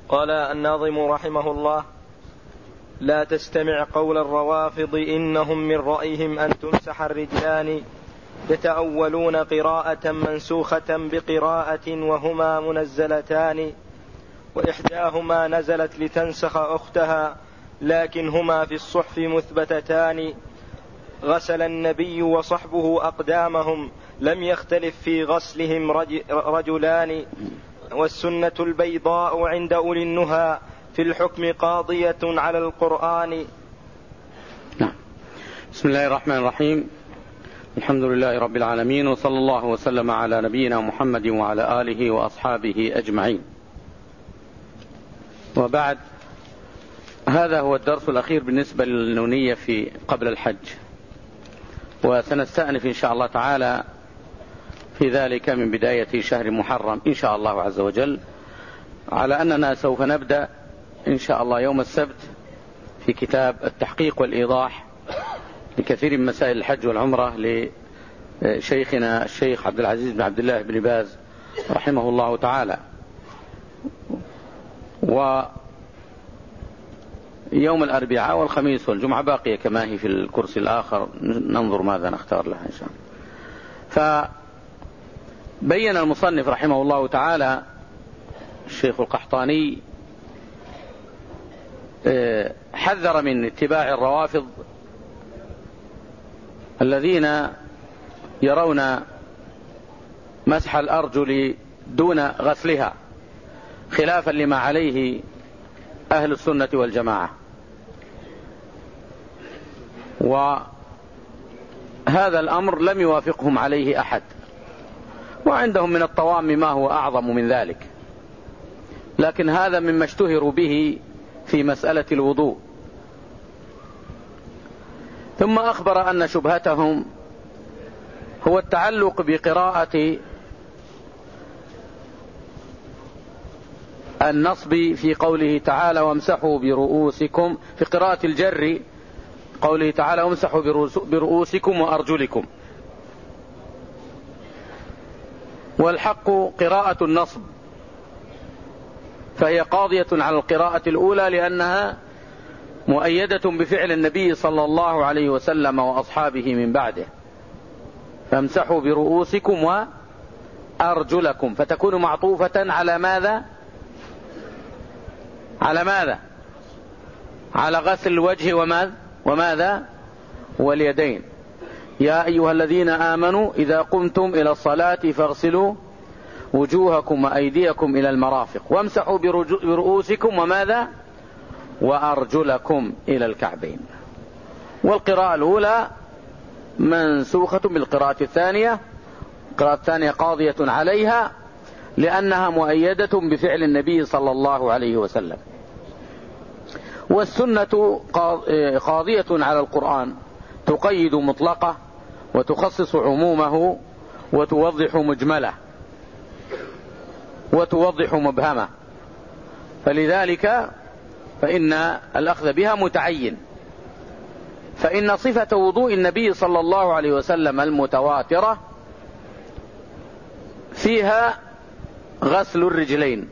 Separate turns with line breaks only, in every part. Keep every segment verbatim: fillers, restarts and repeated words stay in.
قال الناظم رحمه الله: لا تستمع قول الروافض إنهم من رأيهم أن تمسح الرجلان، يتأولون قراءة منسوخة بقراءة وهما منزلتان، وإحداهما نزلت لتنسخ أختها لكن هما في الصحف مثبتتان. غسل النبي وصحبه أقدامهم لم يختلف في غسلهم رجلان، والسنة البيضاء عند أولي النهى في الحكم قاضية على القرآن.
نعم. بسم الله الرحمن الرحيم. الحمد لله رب العالمين، وصلى الله وسلم على نبينا محمد وعلى آله وأصحابه أجمعين. وبعد، هذا هو الدرس الأخير بالنسبة للنونية في قبل الحج، وسنستأنف إن شاء الله تعالى في ذلك من بداية شهر محرم إن شاء الله عز وجل، على أننا سوف نبدأ إن شاء الله يوم السبت في كتاب التحقيق والإيضاح لكثير من مسائل الحج والعمرة لشيخنا الشيخ عبد العزيز بن عبد الله بن باز رحمه الله تعالى. ويوم الأربعاء والخميس والجمعة باقية كما هي في الكرسي الآخر، ننظر ماذا نختار لها إن شاء الله. فبين المصنف رحمه الله تعالى الشيخ القحطاني حذر من اتباع الروافض الذين يرون مسح الأرجل دون غسلها، خلافا لما عليه أهل السنة والجماعة. وهذا الأمر لم يوافقهم عليه أحد، وعندهم من الطوام ما هو أعظم من ذلك، لكن هذا مما اشتهروا به في مسألة الوضوء. ثم أخبر أن شبهتهم هو التعلق بقراءة النصب في قوله تعالى وامسحوا برؤوسكم، في قراءة الجر قوله تعالى وامسحوا برؤوسكم وأرجلكم، والحق قراءة النصب، فهي قاضية على القراءة الأولى لأنها مؤيدة بفعل النبي صلى الله عليه وسلم وأصحابه من بعده، فامسحوا برؤوسكم وأرجلكم، فتكون معطوفة على ماذا؟ على ماذا؟ على غسل الوجه وماذا؟ وماذا؟ واليدين. يا أيها الذين آمنوا إذا قمتم إلى الصلاة فاغسلوا وجوهكم وأيديكم إلى المرافق وامسحوا برؤوسكم وماذا؟ وأرجلكم إلى الكعبين. والقراءة الأولى منسوخة بالقراءة الثانية، القراءة الثانية قاضية عليها لأنها مؤيدة بفعل النبي صلى الله عليه وسلم. والسنة قاضية على القرآن، تقيد مطلقه وتخصص عمومه وتوضح مجمله وتوضح مبهمه، فلذلك فإن الأخذ بها متعين. فإن صفة وضوء النبي صلى الله عليه وسلم المتواترة فيها غسل الرجلين،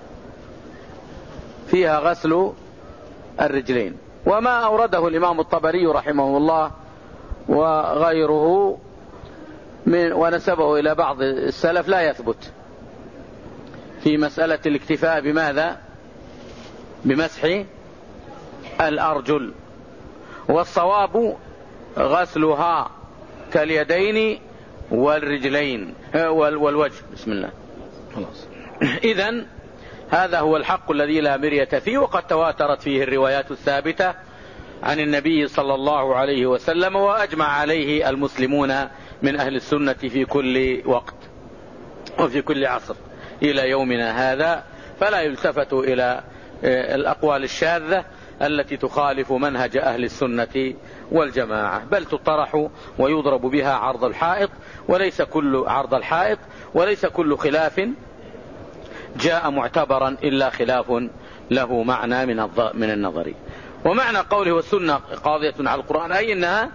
فيها غسل الرجلين. وما أورده الإمام الطبري رحمه الله وغيره من ونسبه إلى بعض السلف لا يثبت في مسألة الاكتفاء بماذا؟ بمسح الأرجل. والصواب غسلها كاليدين والرجلين والوجه. بسم الله. خلاص. إذن هذا هو الحق الذي لا مرية فيه، وقد تواترت فيه الروايات الثابتة عن النبي صلى الله عليه وسلم، وأجمع عليه المسلمون من أهل السنة في كل وقت وفي كل عصر إلى يومنا هذا. فلا يلتفت إلى الأقوال الشاذة التي تخالف منهج أهل السنة والجماعة، بل تطرح ويضرب بها عرض الحائط، وليس كل عرض الحائط وليس كل خلاف جاء معتبرا إلا خلاف له معنى من من النظر. ومعنى قوله والسنة قاضية على القرآن أي أنها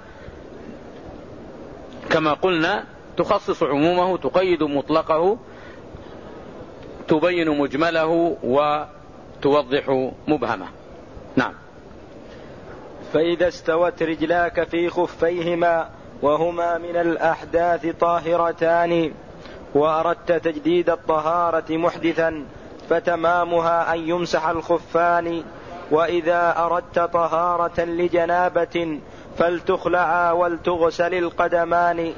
كما قلنا تخصص عمومه، تقيد مطلقه، تبين مجمله توضح مبهمة. نعم.
فإذا استوت رجلاك في خفيهما وهما من الأحداث طاهرتان وأردت تجديد الطهارة محدثا فتمامها أن يمسح الخفان، وإذا أردت طهارة لجنابة فلتخلعا ولتغسل القدمان.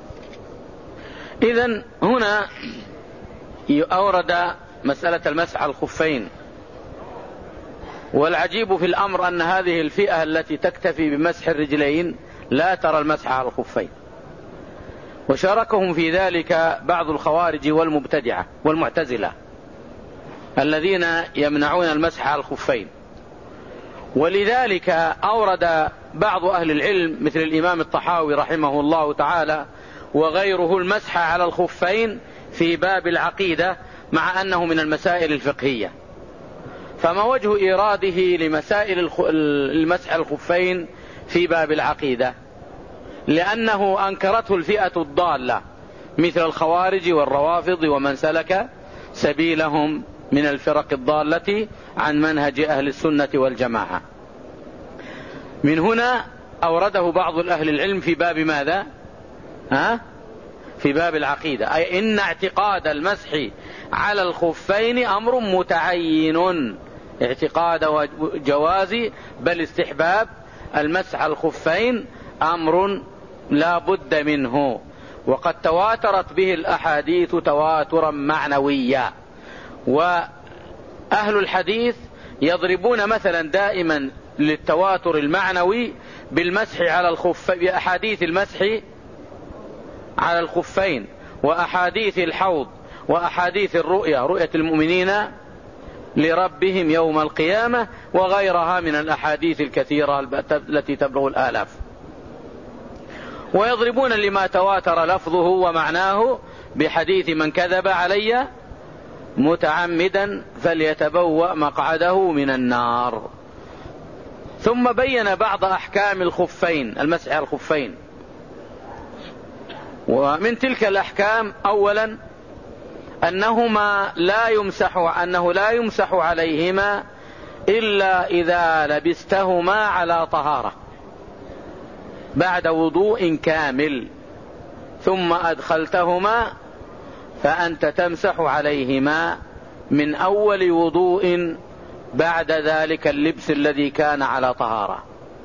إذن هنا أورد مسألة المسح على الخفين، والعجيب في الأمر أن هذه الفئة التي تكتفي بمسح الرجلين لا ترى المسح على الخفين، وشاركهم في ذلك بعض الخوارج والمبتدعة والمعتزلة الذين يمنعون المسح على الخفين. ولذلك أورد بعض أهل العلم مثل الإمام الطحاوي رحمه الله تعالى وغيره المسح على الخفين في باب العقيدة، مع أنه من المسائل الفقهية. فما وجه إيراده لمسائل المسح على الخفين في باب العقيدة؟ لأنه أنكرته الفئة الضالة مثل الخوارج والروافض ومن سلك سبيلهم من الفرق الضالة عن منهج أهل السنة والجماعة. من هنا أورده بعض الأهل العلم في باب ماذا؟ ها؟ في باب العقيدة، أي إن اعتقاد المسح على الخفين أمر متعين، اعتقاد جواز بل استحباب المسح على الخفين أمر لا بد منه، وقد تواترت به الأحاديث تواترا معنويا. وأهل الحديث يضربون مثلا دائما للتواتر المعنوي بالمسح على الخفين، بأحاديث المسح على الخفين وأحاديث الحوض وأحاديث الرؤيا، رؤية المؤمنين لربهم يوم القيامة، وغيرها من الأحاديث الكثيرة التي تبلغ الآلاف. ويضربون لما تواتر لفظه ومعناه بحديث من كذب علي متعمدا فليتبوأ مقعده من النار. ثم بين بعض أحكام الخفين، المسح على الخفين. ومن تلك الأحكام أولا أنهما لا يمسح أنه لا يمسح عليهما إلا إذا لبستهما على طهارة بعد وضوء كامل، ثم أدخلتهما فأنت تمسح عليهما من أول وضوء بعد ذلك اللبس الذي كان على طهارة.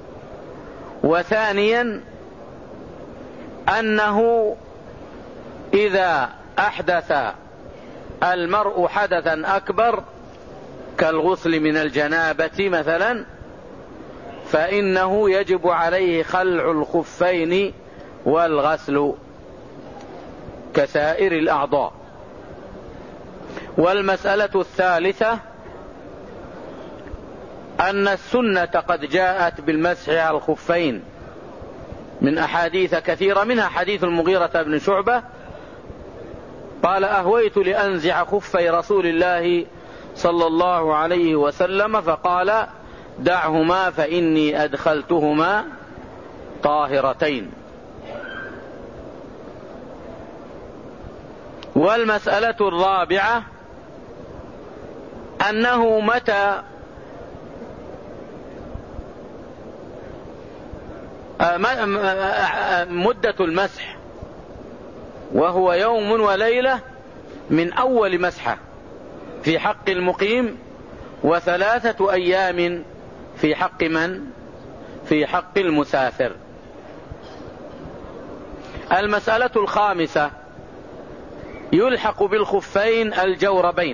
وثانيا أنه إذا أحدث المرء حدثا أكبر كالغسل من الجنابة مثلا فإنه يجب عليه خلع الخفين والغسل كسائر الأعضاء. والمسألة الثالثة أن السنة قد جاءت بالمسح على الخفين من أحاديث كثيرة، منها حديث المغيرة بن شعبة قال أهويت لأنزع خفي رسول الله صلى الله عليه وسلم فقال دعهما فإني أدخلتهما طاهرتين. والمسألة الرابعة أنه متى مدة المسح وهو يوم وليلة من أول مسحة في حق المقيم، وثلاثة أيام في حق من؟ في حق المسافر. المسألة الخامسة يلحق بالخفين الجوربين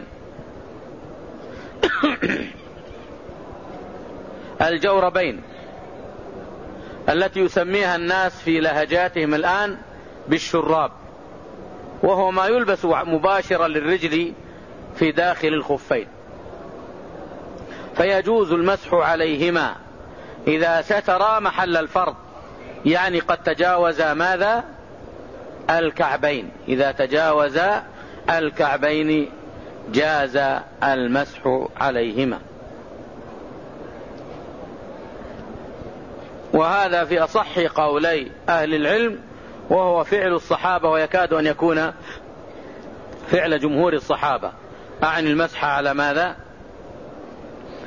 الجوربين التي يسميها الناس في لهجاتهم الآن بالشراب، وهو ما يلبس مباشرا للرجل في داخل الخفين، فيجوز المسح عليهما إذا سترا محل الفرض، يعني قد تجاوز ماذا؟ الكعبين. إذا تجاوز الكعبين جاز المسح عليهما. وهذا في أصح قولي أهل العلم، وهو فعل الصحابة، ويكاد أن يكون فعل جمهور الصحابة. أعني المسح على ماذا؟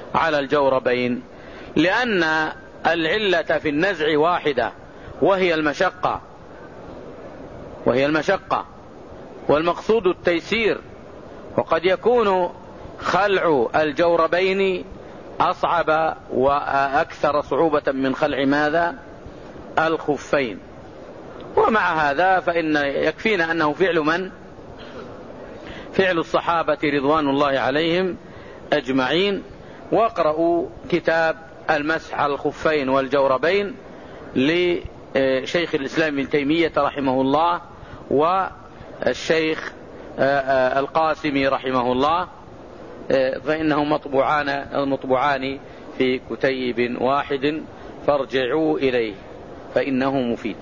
على الجوربين، لأن العلة في النزع واحدة وهي المشقة وهي المشقة والمقصود التيسير. وقد يكون خلع الجوربين أصعب وأكثر صعوبة من خلع ماذا؟ الخفين. ومع هذا فإن يكفينا أنه فعل من؟ فعل الصحابة رضوان الله عليهم أجمعين. واقرأوا كتاب المسح على الخفين والجوربين لشيخ الإسلام ابن تيمية رحمه الله والشيخ القاسمي رحمه الله، فإنهم مطبوعان مطبوعان في كتيب واحد، فارجعوا إليه فإنه مفيد.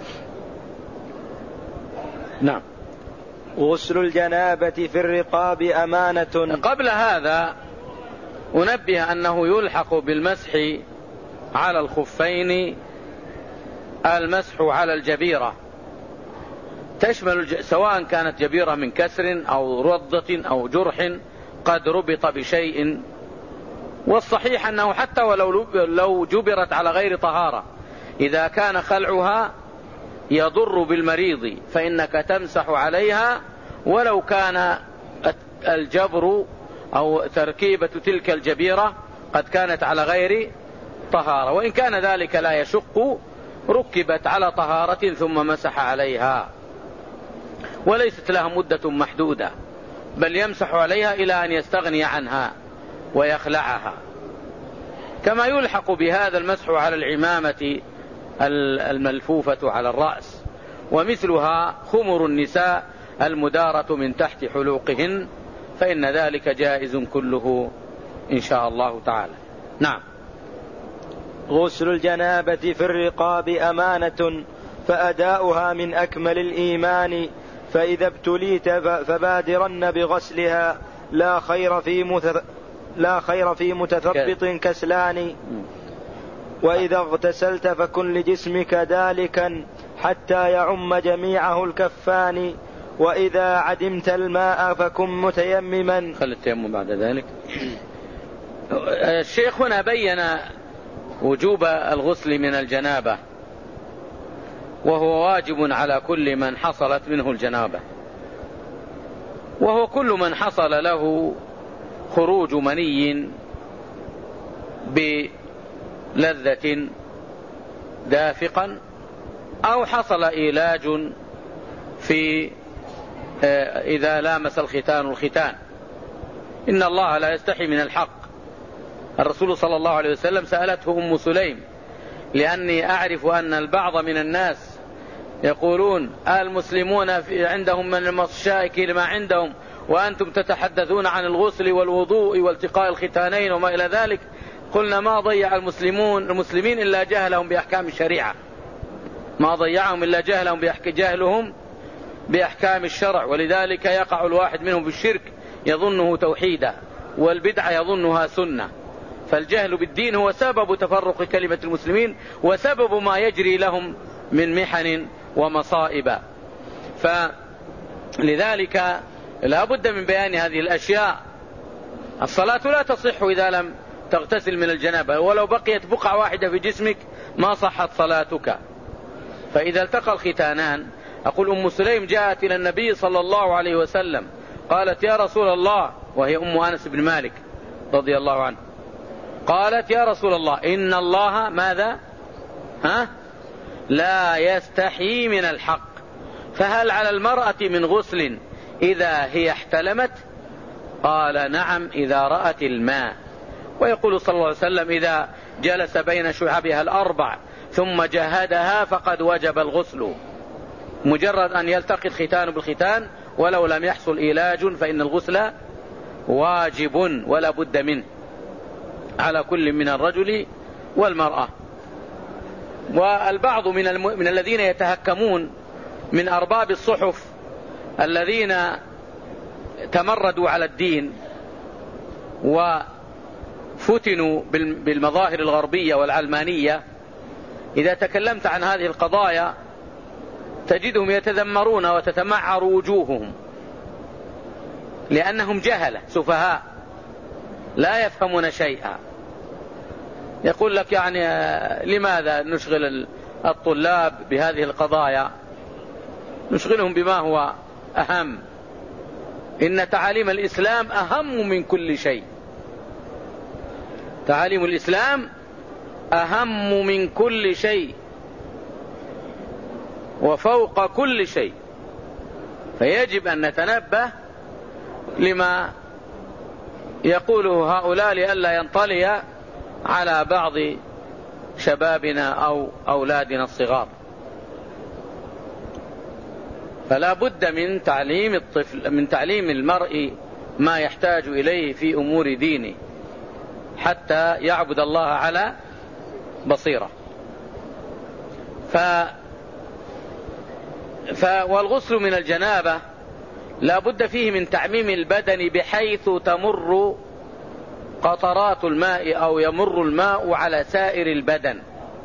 نعم.
غسل الجنابة في الرقاب أمانة.
قبل هذا أنبه أنه يلحق بالمسح على الخفين المسح على الجبيرة، تشمل الج... سواء كانت جبيرة من كسر أو رضة أو جرح قد ربط بشيء. والصحيح أنه حتى ولو لو جبرت على غير طهارة، إذا كان خلعها يضر بالمريض فإنك تمسح عليها ولو كان الجبر أو تركيبة تلك الجبيرة قد كانت على غير طهارة، وإن كان ذلك لا يشق ركبت على طهارة ثم مسح عليها، وليست لها مدة محدودة، بل يمسح عليها إلى أن يستغني عنها ويخلعها. كما يلحق بهذا المسح على العمامة الملفوفة على الرأس، ومثلها خمر النساء المدارة من تحت حلوقهن، فإن ذلك جائز كله إن شاء الله تعالى. نعم.
غسل الجنابة في الرقاب أمانة فأداؤها من أكمل الإيمان، فإذا ابتليت فبادرن بغسلها، لا خير في مث... لا خير في متثبط كسلان. وإذا اغتسلت فكن لجسمك دالكا حتى يعم جميعه الكفان، وإذا عدمت الماء فكن متيمما.
خل التيمم بعد ذلك. الشيخ هنا بين وجوب الغسل من الجنابة، وهو واجب على كل من حصلت منه الجنابة، وهو كل من حصل له خروج مني بلذة دافقا أو حصل إيلاج في إذا لامس الختان الختان. إن الله لا يستحي من الحق. الرسول صلى الله عليه وسلم سألته أم سليم، لأني أعرف أن البعض من الناس يقولون المسلمون عندهم من المشائك لما عندهم، وأنتم تتحدثون عن الغسل والوضوء والتقاء الختانين وما إلى ذلك. قلنا ما ضيع المسلمون المسلمين إلا جهلهم بأحكام الشريعة، ما ضيعهم إلا جهلهم جهلهم بأحكام الشرع، ولذلك يقع الواحد منهم بالشرك يظنه توحيدا، والبدعة يظنها سنة. فالجهل بالدين هو سبب تفرق كلمة المسلمين وسبب ما يجري لهم من محن ومصائب. فلذلك لا بد من بيان هذه الأشياء. الصلاة لا تصح إذا لم تغتسل من الجنابة، ولو بقيت بقعة واحدة في جسمك ما صحت صلاتك. فإذا التقى الختانان، أقول أم سليم جاءت إلى النبي صلى الله عليه وسلم قالت يا رسول الله، وهي أم أنس بن مالك رضي الله عنه، قالت يا رسول الله إن الله ماذا ها لا يستحي من الحق، فهل على المرأة من غسل إذا هي احتلمت؟ قال نعم إذا رأت الماء. ويقول صلى الله عليه وسلم إذا جلس بين شعبها الأربع ثم جهدها فقد وجب الغسل، مجرد أن يلتقي الختان بالختان ولو لم يحصل إيلاج فإن الغسل واجب ولا بد منه على كل من الرجل والمرأة. والبعض من, الم... من الذين يتهكمون من أرباب الصحف الذين تمردوا على الدين وفتنوا بالمظاهر الغربية والعلمانية، إذا تكلمت عن هذه القضايا تجدهم يتذمرون وتتمعر وجوههم، لأنهم جهلة سفهاء لا يفهمون شيئا. يقول لك يعني لماذا نشغل الطلاب بهذه القضايا؟ نشغلهم بما هو أهم. إن تعاليم الإسلام أهم من كل شيء. تعاليم الإسلام أهم من كل شيء وفوق كل شيء، فيجب أن نتنبه لما يقوله هؤلاء لئلا ينطلي على بعض شبابنا أو أولادنا الصغار. فلا بد من تعليم الطفل من تعليم المرء ما يحتاج إليه في أمور دينه حتى يعبد الله على بصيرة. ف... ف... والغسل من الجنابة لا بد فيه من تعميم البدن بحيث تمر قطرات الماء أو يمر الماء على سائر البدن،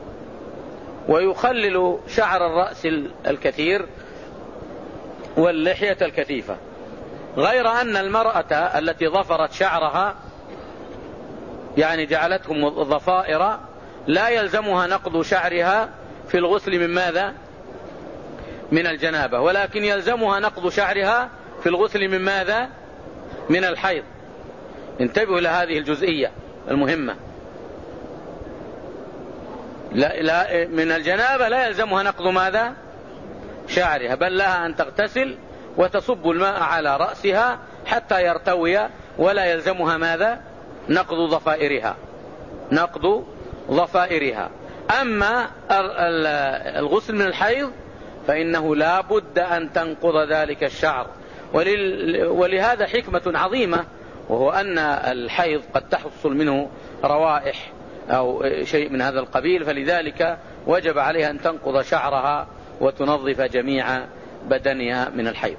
ويخلل شعر الرأس الكثير واللحية الكثيفة، غير أن المرأة التي ظفرت شعرها يعني جعلتهم ضفائر لا يلزمها نقض شعرها في الغسل من ماذا؟ من الجنابة، ولكن يلزمها نقض شعرها في الغسل من ماذا؟ من الحيض. انتبهوا لهذه الجزئية المهمة. لا لا من الجنابة لا يلزمها نقض ماذا؟ شعرها، بل لها أن تغتسل وتصب الماء على رأسها حتى يرتوي، ولا يلزمها ماذا؟ نقض ضفائرها نقض ضفائرها. أما الغسل من الحيض فإنه لا بد أن تنقض ذلك الشعر، ولهذا حكمة عظيمة، وهو أن الحيض قد تحصل منه روائح أو شيء من هذا القبيل، فلذلك وجب عليها أن تنقض شعرها وتنظف جميع بدنها من الحيض.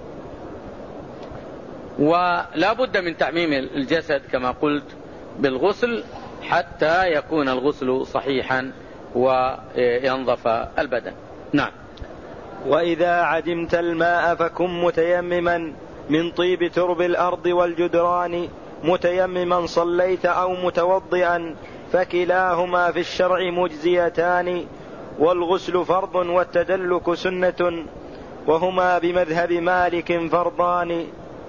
ولا بد من تعميم الجسد كما قلت بالغسل حتى يكون الغسل صحيحا وينظف البدن. نعم.
وإذا عدمت الماء فكن متيمما من طيب ترب الأرض والجدران، متيمما صليت أو متوضئا، فكلاهما في الشرع مجزيتان، والغسل فرض والتدلك سنة، وهما بمذهب مالك فرضان.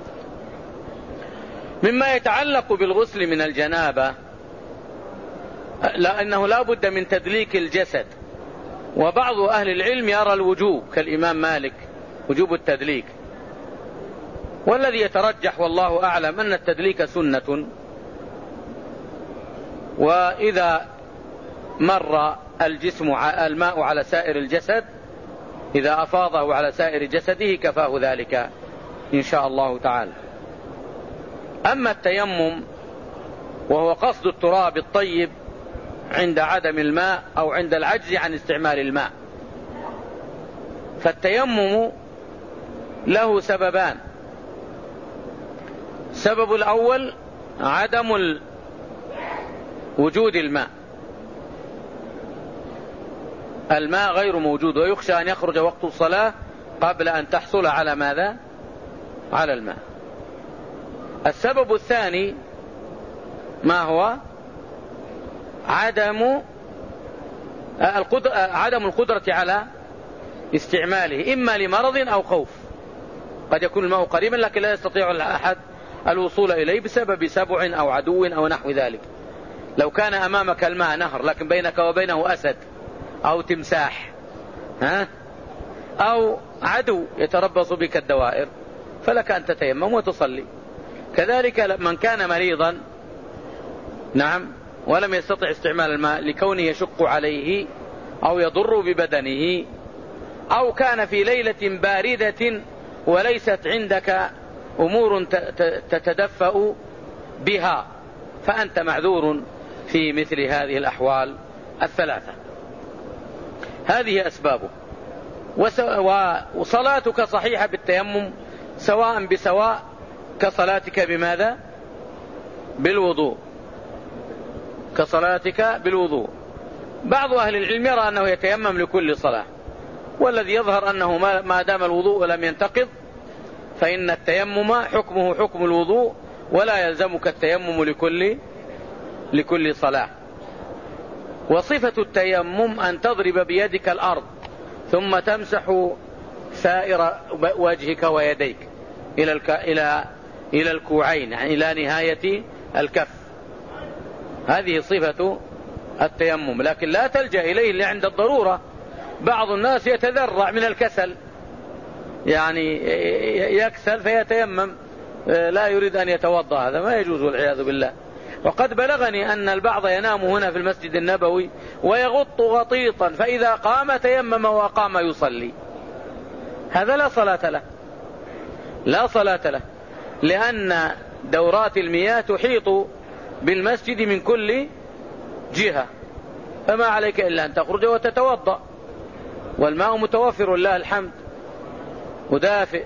مما يتعلق بالغسل من الجنابة لأنه لا بد من تدليك الجسد، وبعض أهل العلم يرى الوجوب كالإمام مالك وجوب التدليك، والذي يترجح والله أعلم أن التدليك سنة، وإذا مر الجسم الماء على سائر الجسد إذا أفاضه على سائر جسده كفاه ذلك إن شاء الله تعالى. أما التيمم وهو قصد التراب الطيب عند عدم الماء أو عند العجز عن استعمال الماء، فالتيمم له سببان. السبب الأول عدم وجود الماء، الماء غير موجود ويخشى أن يخرج وقت الصلاة قبل أن تحصل على ماذا؟ على الماء. السبب الثاني ما هو؟ عدم القدرة عدم القدرة على استعماله، إما لمرض أو خوف. قد يكون الماء قريبا لكن لا يستطيع الأحد الوصول إليه بسبب سبع أو عدو أو نحو ذلك. لو كان أمامك الماء نهر لكن بينك وبينه أسد أو تمساح ها أو عدو يتربص بك الدوائر فلك أن تتيمم وتصلي. كذلك من كان مريضا نعم ولم يستطع استعمال الماء لكونه يشق عليه أو يضر ببدنه، أو كان في ليلة باردة وليست عندك أمور تتدفأ بها، فأنت معذور في مثل هذه الأحوال الثلاثة. هذه أسبابه. وصلاتك صحيحة بالتيمم سواء بسواء كصلاتك بماذا؟ بالوضوء، كصلاتك بالوضوء. بعض أهل العلم يرى أنه يتيمم لكل صلاة، والذي يظهر أنه ما دام الوضوء لم ينتقض فإن التيمم حكمه حكم الوضوء ولا يلزمك التيمم لكل لكل صلاة. وصفة التيمم أن تضرب بيدك الأرض ثم تمسح سائر وجهك ويديك إلى الك... إلى إلى الكوعين، يعني إلى نهاية الكف. هذه صفة التيمم، لكن لا تلجأ إليه إلا عند الضرورة. بعض الناس يتذرع من الكسل، يعني يكسل فيتيمم، لا يريد أن يتوضأ، هذا ما يجوز والعياذ بالله. وقد بلغني أن البعض ينام هنا في المسجد النبوي ويغط غطيطا، فإذا قام تيمم وقام يصلي. هذا لا صلاة له، لا صلاة له، لأن دورات المياه تحيط بالمسجد من كل جهة، فما عليك إلا أن تخرج وتتوضأ، والماء متوفر لله الحمد ودافئ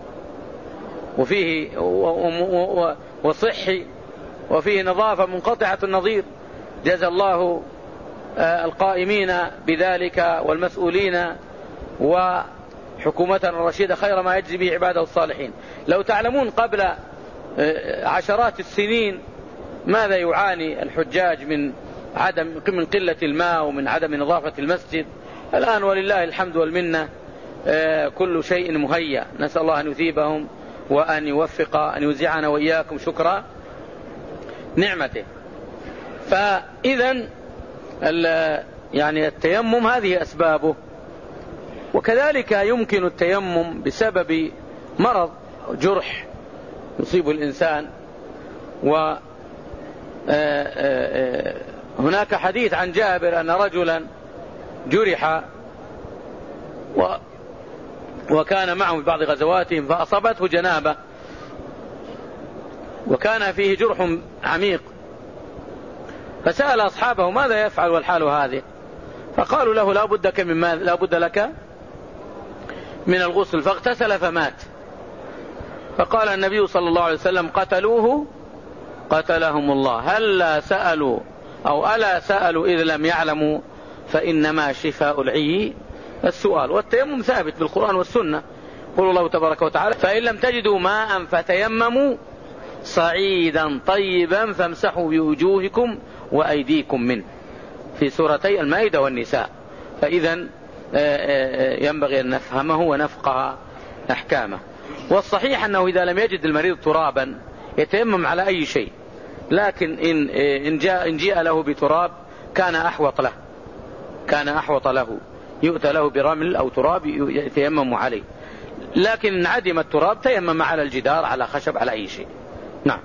وفيه وصحي وفيه نظافة منقطعة النظير. جزى الله القائمين بذلك والمسؤولين وحكومتنا الرشيدة خير ما يجزي به عباده الصالحين. لو تعلمون قبل عشرات السنين ماذا يعاني الحجاج من عدم من قلة الماء ومن عدم نظافة المسجد، الآن ولله الحمد والمنة كل شيء مهيأ. نسأل الله أن يثيبهم وأن يوفق، أن يوزعنا وإياكم شكرا نعمته. فإذا يعني التيمم هذه أسبابه. وكذلك يمكن التيمم بسبب مرض، جرح يصيب الإنسان. وهناك حديث عن جابر أن رجلا جرح وكان معه في بعض غزواتهم فأصابته جنابة وكان فيه جرح عميق، فسأل أصحابه ماذا يفعل والحال هذه؟ فقالوا له لا بد من ماذا؟ لا بد لك من الغسل، فاغتسل فمات. فقال النبي صلى الله عليه وسلم قتلوه قتلهم الله، هل لا سألوا أو ألا سألوا إذ لم يعلموا فإنما شفاء العي السؤال. والتيمم ثابت بالقرآن والسنة، قل الله تبارك وتعالى فإن لم تجدوا ماء فتيمموا صعيدا طيبا فامسحوا بوجوهكم وأيديكم منه، في سورتي المائدة والنساء. فإذا ينبغي أن نفهمه ونفقه أحكامه. والصحيح أنه إذا لم يجد المريض ترابا يتيمم على أي شيء، لكن إن إن جاء إن جاء له بتراب كان أحوط له، كان أحوط له، يؤتى له برمل أو تراب يتيمم عليه. لكن إن عدم التراب تيمم على الجدار، على خشب، على أي شيء. نعم.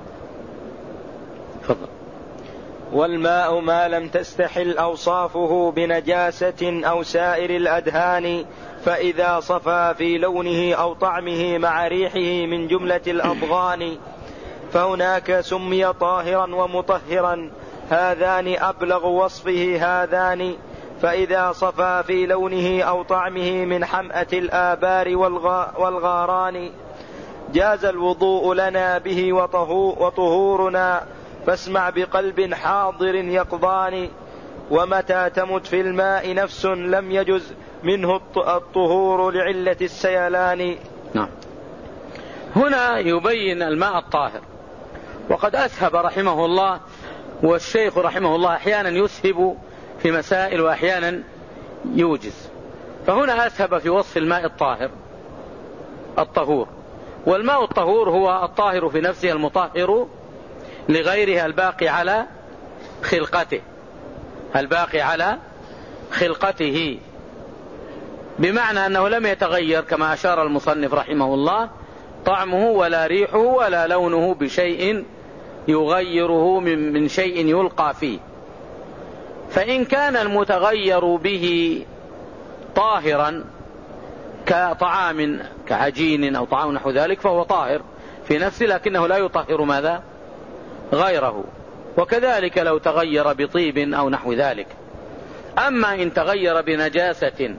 تفضل.
والماء ما لم تستحل أوصافه بنجاسة أو سائر الأدهان، فإذا صفى في لونه أو طعمه مع ريحه من جملة الأضغان، فهناك سمي طاهرا ومطهرا، هذان أبلغ وصفه هذان. فإذا صفى في لونه أو طعمه من حمأة الآبار والغاران، جاز الوضوء لنا به وطهورنا، فاسمع بقلب حاضر يقظان. ومتى تمت في الماء نفس لم يجز منه الطهور لعلة السيلان.
نعم. هنا يبين الماء الطاهر، وقد أسهب رحمه الله، والشيخ رحمه الله أحيانا يسهب في مسائل وأحيانا يوجز. فهنا أسهب في وصف الماء الطاهر الطهور. والماء الطهور هو الطاهر في نفسه المطهر لغيره الباقي على خلقته، الباقي على خلقته، بمعنى أنه لم يتغير كما أشار المصنف رحمه الله طعمه ولا ريحه ولا لونه بشيء يغيره من, من شيء يلقى فيه. فإن كان المتغير به طاهرا كطعام كعجين أو طعام نحو ذلك فهو طاهر في نفسه، لكنه لا يطهر ماذا؟ غيره. وكذلك لو تغير بطيب أو نحو ذلك. أما إن تغير بنجاسة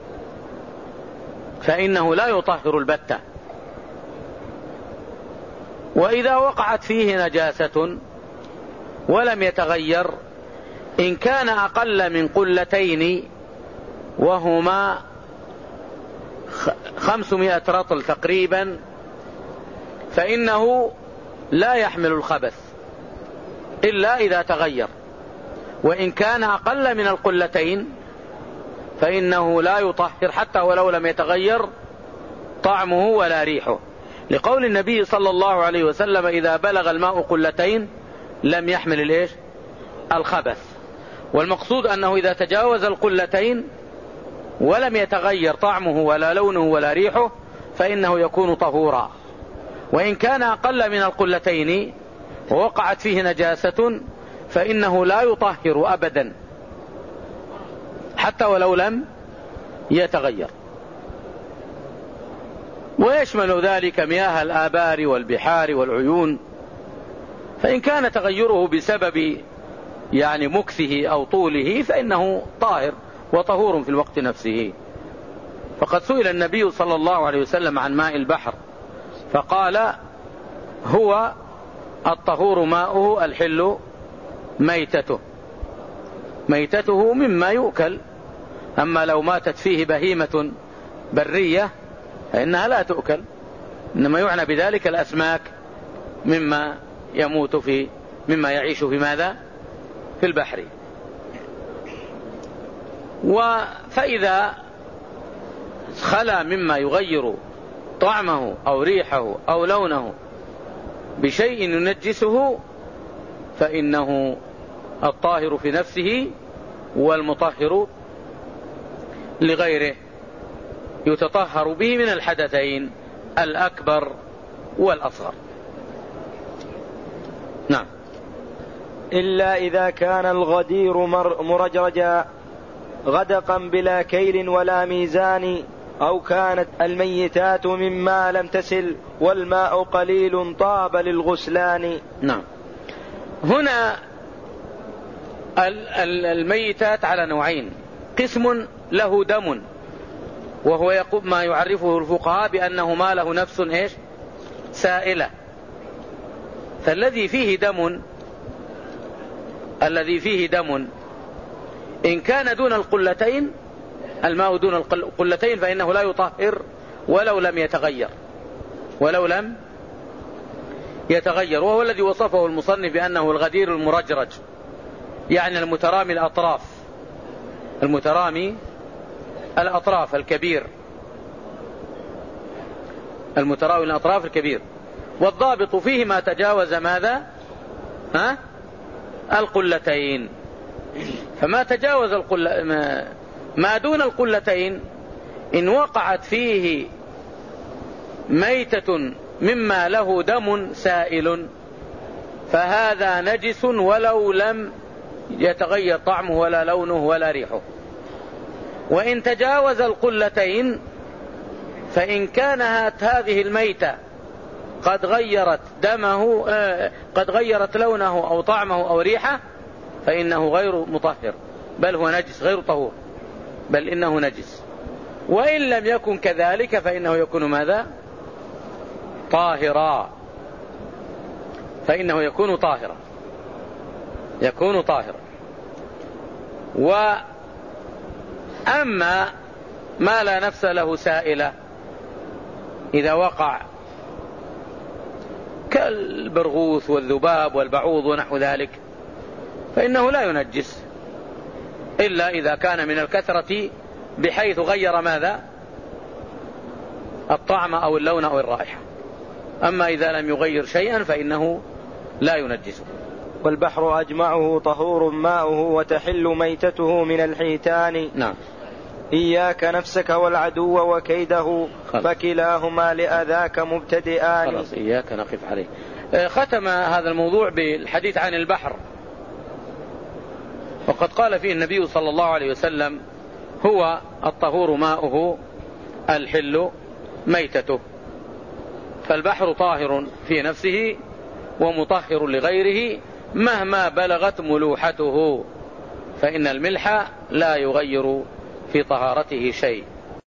فإنه لا يطهر البتة. وإذا وقعت فيه نجاسة ولم يتغير، إن كان أقل من قلتين وهما خمسمائة رطل تقريبا، فإنه لا يحمل الخبث إلا إذا تغير، وإن كان أقل من القلتين فإنه لا يطهر حتى ولو لم يتغير طعمه ولا ريحه، لقول النبي صلى الله عليه وسلم إذا بلغ الماء قلتين لم يحمل الإيش؟ الخبث. والمقصود أنه إذا تجاوز القلتين ولم يتغير طعمه ولا لونه ولا ريحه فإنه يكون طهورا، وإن كان أقل من القلتين ووقعت فيه نجاسة فإنه لا يطهر أبدا حتى ولو لم يتغير. ويشمل ذلك مياه الآبار والبحار والعيون، فإن كان تغيره بسبب يعني مكثه أو طوله فإنه طاهر وطهور في الوقت نفسه. فقد سئل النبي صلى الله عليه وسلم عن ماء البحر فقال هو الطهور ماؤه الحل ميتته، ميتته مما يؤكل، أما لو ماتت فيه بهيمة برية فإنها لا تؤكل، إنما يعنى بذلك الأسماك مما يموت في مما يعيش في ماذا؟ في البحر. فإذا خلا مما يغير طعمه أو ريحه أو لونه بشيء ينجسه فإنه الطاهر في نفسه والمطهر لغيره، يتطهر به من الحدثين الأكبر والأصغر. نعم.
إلا إذا كان الغدير مرجرجا غدقا بلا كيل ولا ميزان، أو كانت الميتات مما لم تسل والماء قليل طاب للغسلان.
نعم. هنا الميتات على نوعين، قسم له دم وهو يقوم ما يعرفه الفقهاء بأنه ما له نفس إيش؟ سائلة. فالذي فيه دم الذي فيه دم إن كان دون القلتين، الماء دون القلتين، فإنه لا يطهر ولو لم يتغير ولو لم يتغير وهو الذي وصفه المصنف بأنه الغدير المرجرج، يعني المترامي الأطراف، المترامي الأطراف الكبير، المترامي الأطراف الكبير. والضابط فيه ما تجاوز ماذا؟ ها؟ القلتين. فما تجاوز القل... ما... ما دون القلتين إن وقعت فيه ميتة مما له دم سائل فهذا نجس ولو لم يتغير طعمه ولا لونه ولا ريحه. وإن تجاوز القلتين فإن كانت هذه الميتة قد غيرت دمه آه قد غيرت لونه أو طعمه أو ريحه فإنه غير مطهر، بل هو نجس غير طهور، بل إنه نجس. وإن لم يكن كذلك فإنه يكون ماذا؟ طاهرا، فإنه يكون طاهرا، يكون طاهرا. وأما ما لا نفس له سائلة إذا وقع كالبرغوث والذباب والبعوض ونحو ذلك فإنه لا ينجس إلا إذا كان من الكثرة بحيث غير ماذا؟ الطعم أو اللون أو الرائحة. أما إذا لم يغير شيئا فإنه لا ينجسه.
والبحر أجمعه طهور ماؤه وتحل ميتته من الحيتان.
نعم.
إياك نفسك والعدو وكيده خلص. فكلاهما لأذاك مبتدئان.
خلاص إياك نقف عليه. ختم هذا الموضوع بالحديث عن البحر، وقد قال فيه النبي صلى الله عليه وسلم هو الطهور ماؤه الحل ميتته. فالبحر طاهر في نفسه ومطهر لغيره مهما بلغت ملوحته، فإن الملح لا يغير في طهارته شيء.